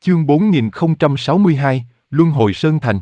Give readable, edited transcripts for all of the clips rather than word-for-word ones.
Chương 4062, Luân Hồi Sơn Thành.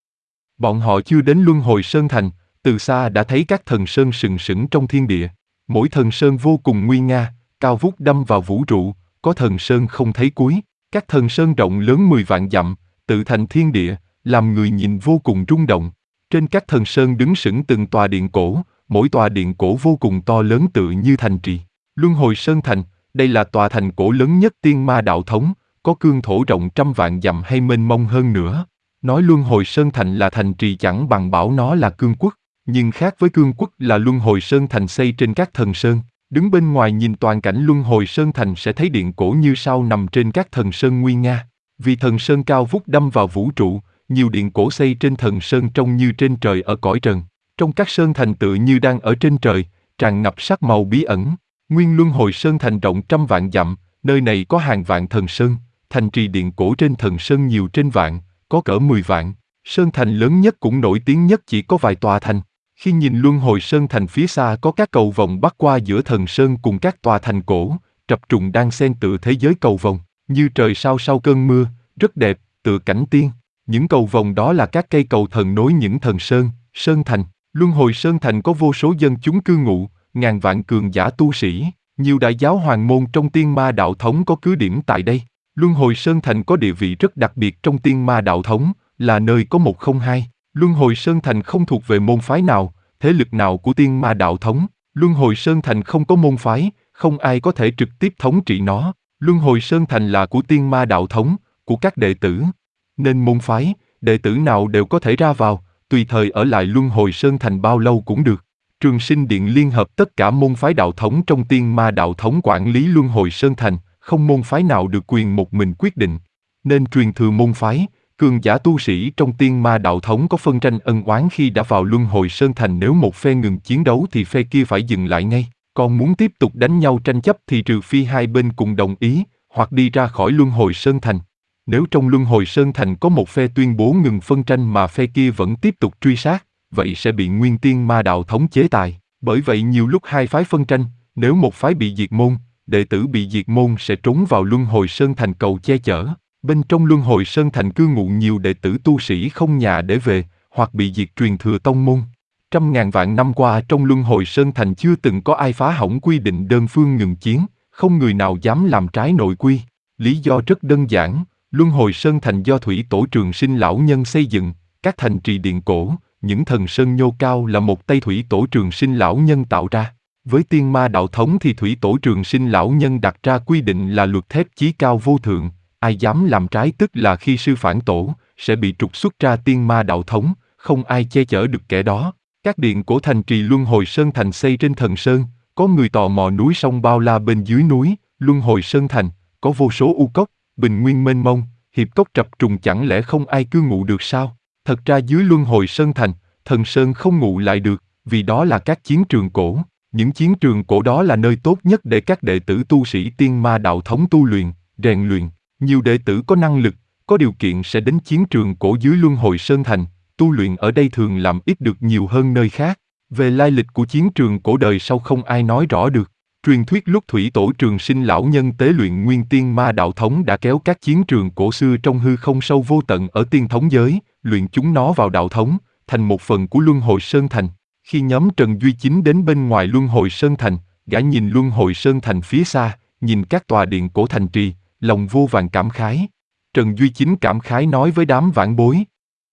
Bọn họ chưa đến Luân Hồi Sơn Thành, từ xa đã thấy các thần sơn sừng sững trong thiên địa. Mỗi thần sơn vô cùng nguy nga, cao vút đâm vào vũ trụ, có thần sơn không thấy cuối. Các thần sơn rộng lớn 10 vạn dặm, tự thành thiên địa, làm người nhìn vô cùng rung động. Trên các thần sơn đứng sững từng tòa điện cổ, mỗi tòa điện cổ vô cùng to lớn tự như thành trì. Luân Hồi Sơn Thành, đây là tòa thành cổ lớn nhất Tiên Ma Đạo Thống, có cương thổ rộng trăm vạn dặm hay mênh mông hơn nữa. Nói Luân Hồi Sơn Thành là thành trì chẳng bằng bảo nó là cương quốc, nhưng khác với cương quốc là Luân Hồi Sơn Thành xây trên các thần sơn. Đứng bên ngoài nhìn toàn cảnh Luân Hồi Sơn Thành sẽ thấy điện cổ như sao nằm trên các thần sơn nguy nga. Vì thần sơn cao vút đâm vào vũ trụ, nhiều điện cổ xây trên thần sơn trông như trên trời ở cõi trần. Trong các sơn thành tựa như đang ở trên trời, tràn ngập sắc màu bí ẩn. Nguyên Luân Hồi Sơn Thành rộng trăm vạn dặm, nơi này có hàng vạn thần sơn, thành trì điện cổ trên thần sơn nhiều trên vạn, có cỡ 10 vạn. Sơn thành lớn nhất cũng nổi tiếng nhất chỉ có vài tòa thành. Khi nhìn Luân Hồi Sơn Thành phía xa có các cầu vồng bắc qua giữa thần sơn cùng các tòa thành cổ, trập trùng đang xen tựa thế giới cầu vồng, như trời sao sau cơn mưa, rất đẹp, tựa cảnh tiên. Những cầu vồng đó là các cây cầu thần nối những thần sơn, sơn thành. Luân Hồi Sơn Thành có vô số dân chúng cư ngụ, ngàn vạn cường giả tu sĩ, nhiều đại giáo hoàng môn trong Tiên Ma Đạo Thống có cứ điểm tại đây. Luân Hồi Sơn Thành có địa vị rất đặc biệt trong Tiên Ma Đạo Thống, là nơi có 102. Luân Hồi Sơn Thành không thuộc về môn phái nào, thế lực nào của Tiên Ma Đạo Thống. Luân Hồi Sơn Thành không có môn phái, không ai có thể trực tiếp thống trị nó. Luân Hồi Sơn Thành là của Tiên Ma Đạo Thống, của các đệ tử. Nên môn phái, đệ tử nào đều có thể ra vào, tùy thời ở lại Luân Hồi Sơn Thành bao lâu cũng được. Trường Sinh Điện liên hợp tất cả môn phái đạo thống trong Tiên Ma Đạo Thống quản lý Luân Hồi Sơn Thành, không môn phái nào được quyền một mình quyết định. Nên truyền thừa môn phái, cường giả tu sĩ trong Tiên Ma Đạo Thống có phân tranh ân oán khi đã vào Luân Hồi Sơn Thành, nếu một phe ngừng chiến đấu thì phe kia phải dừng lại ngay, còn muốn tiếp tục đánh nhau tranh chấp thì trừ phi hai bên cùng đồng ý, hoặc đi ra khỏi Luân Hồi Sơn Thành. Nếu trong Luân Hồi Sơn Thành có một phe tuyên bố ngừng phân tranh mà phe kia vẫn tiếp tục truy sát, vậy sẽ bị Nguyên Tiên Ma Đạo Thống chế tài. Bởi vậy nhiều lúc hai phái phân tranh, nếu một phái bị diệt môn, đệ tử bị diệt môn sẽ trốn vào Luân Hồi Sơn Thành cầu che chở. Bên trong Luân Hồi Sơn Thành cư ngụ nhiều đệ tử tu sĩ không nhà để về, hoặc bị diệt truyền thừa tông môn. Trăm ngàn vạn năm qua trong Luân Hồi Sơn Thành chưa từng có ai phá hỏng quy định đơn phương ngừng chiến, không người nào dám làm trái nội quy. Lý do rất đơn giản, Luân Hồi Sơn Thành do Thủy Tổ Trường Sinh lão nhân xây dựng, các thành trì điện cổ, những thần sơn nhô cao là một tay Thủy Tổ Trường Sinh lão nhân tạo ra. Với Tiên Ma Đạo Thống thì Thủy Tổ Trường Sinh lão nhân đặt ra quy định là luật thép chí cao vô thượng, ai dám làm trái tức là khi sư phản tổ, sẽ bị trục xuất ra Tiên Ma Đạo Thống, không ai che chở được kẻ đó. Các điện cổ thành trì Luân Hồi Sơn Thành xây trên thần sơn, có người tò mò núi sông bao la bên dưới núi, Luân Hồi Sơn Thành, có vô số u cốc, bình nguyên mênh mông, hiệp cốc trập trùng, chẳng lẽ không ai cư ngụ được sao? Thật ra dưới Luân Hồi Sơn Thành, thần sơn không ngụ lại được, vì đó là các chiến trường cổ. Những chiến trường cổ đó là nơi tốt nhất để các đệ tử tu sĩ Tiên Ma Đạo Thống tu luyện, rèn luyện. Nhiều đệ tử có năng lực, có điều kiện sẽ đến chiến trường cổ dưới Luân Hồi Sơn Thành, tu luyện ở đây thường làm ít được nhiều hơn nơi khác. Về lai lịch của chiến trường cổ đời sau không ai nói rõ được. Truyền thuyết lúc Thủy Tổ Trường Sinh lão nhân tế luyện Nguyên Tiên Ma Đạo Thống đã kéo các chiến trường cổ xưa trong hư không sâu vô tận ở tiên thống giới, luyện chúng nó vào đạo thống, thành một phần của Luân Hồi Sơn Thành. Khi nhóm Trần Duy Chính đến bên ngoài Luân Hồi Sơn Thành, gã nhìn Luân Hồi Sơn Thành phía xa, nhìn các tòa điện cổ thành trì, lòng vô vàn cảm khái. Trần Duy Chính cảm khái nói với đám vãn bối: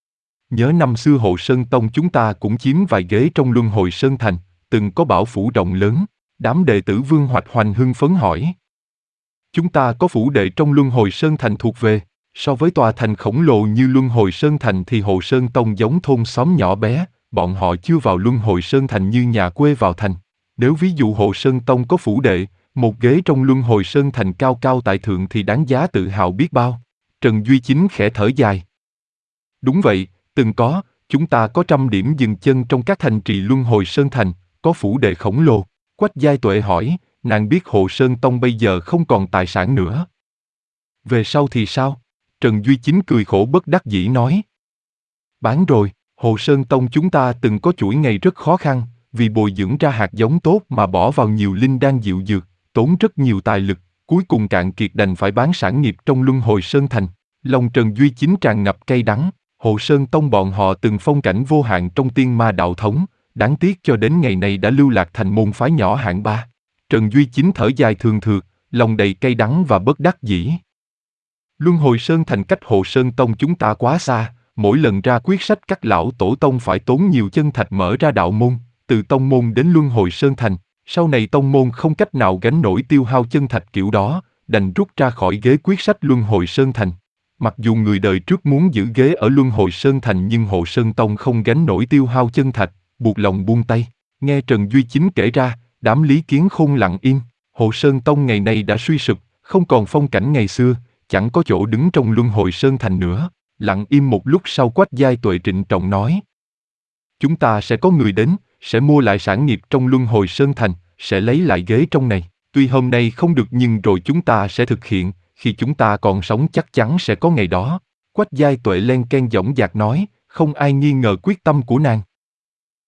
nhớ năm xưa Hộ Sơn Tông chúng ta cũng chiếm vài ghế trong Luân Hồi Sơn Thành, từng có bảo phủ rộng lớn. Đám đệ tử Vương Hoạch Hoành hưng phấn hỏi: chúng ta có phủ đệ trong Luân Hồi Sơn Thành thuộc về? So với tòa thành khổng lồ như Luân Hồi Sơn Thành thì Hộ Sơn Tông giống thôn xóm nhỏ bé, bọn họ chưa vào Luân Hồi Sơn Thành như nhà quê vào thành. Nếu ví dụ Hộ Sơn Tông có phủ đệ, một ghế trong Luân Hồi Sơn Thành cao cao tại thượng thì đáng giá tự hào biết bao. Trần Duy Chính khẽ thở dài: đúng vậy, từng có, chúng ta có 100 điểm dừng chân trong các thành trì Luân Hồi Sơn Thành, có phủ đệ khổng lồ. Quách Giai Tuệ hỏi, nàng biết Hộ Sơn Tông bây giờ không còn tài sản nữa. Về sau thì sao? Trần Duy Chính cười khổ bất đắc dĩ nói: bán rồi. Hộ Sơn Tông chúng ta từng có chuỗi ngày rất khó khăn, vì bồi dưỡng ra hạt giống tốt mà bỏ vào nhiều linh đan diệu dược, tốn rất nhiều tài lực, cuối cùng cạn kiệt đành phải bán sản nghiệp trong Luân Hồi Sơn Thành. Lòng Trần Duy Chính tràn ngập cay đắng, Hộ Sơn Tông bọn họ từng phong cảnh vô hạn trong tiên ma đạo thống, đáng tiếc cho đến ngày này đã lưu lạc thành môn phái nhỏ hạng ba. Trần Duy Chính thở dài thường thượt, lòng đầy cay đắng và bất đắc dĩ. Luân Hồi Sơn Thành cách Hộ Sơn Tông chúng ta quá xa, mỗi lần ra quyết sách các lão tổ tông phải tốn nhiều chân thạch mở ra đạo môn, từ tông môn đến Luân Hồi Sơn Thành, sau này tông môn không cách nào gánh nổi tiêu hao chân thạch kiểu đó, đành rút ra khỏi ghế quyết sách Luân Hồi Sơn Thành. Mặc dù người đời trước muốn giữ ghế ở Luân Hồi Sơn Thành nhưng Hộ Sơn Tông không gánh nổi tiêu hao chân thạch, buộc lòng buông tay. Nghe Trần Duy Chính kể ra, đám Lý Kiến Khôn lặng im. Hộ Sơn Tông ngày nay đã suy sụp, không còn phong cảnh ngày xưa, chẳng có chỗ đứng trong Luân Hồi Sơn Thành nữa. Lặng im một lúc sau Quách Giai Tuệ trịnh trọng nói: chúng ta sẽ có người đến, sẽ mua lại sản nghiệp trong Luân Hồi Sơn Thành, sẽ lấy lại ghế trong này. Tuy hôm nay không được nhưng rồi chúng ta sẽ thực hiện, khi chúng ta còn sống chắc chắn sẽ có ngày đó. Quách Giai Tuệ len ken dõng dạc nói, không ai nghi ngờ quyết tâm của nàng.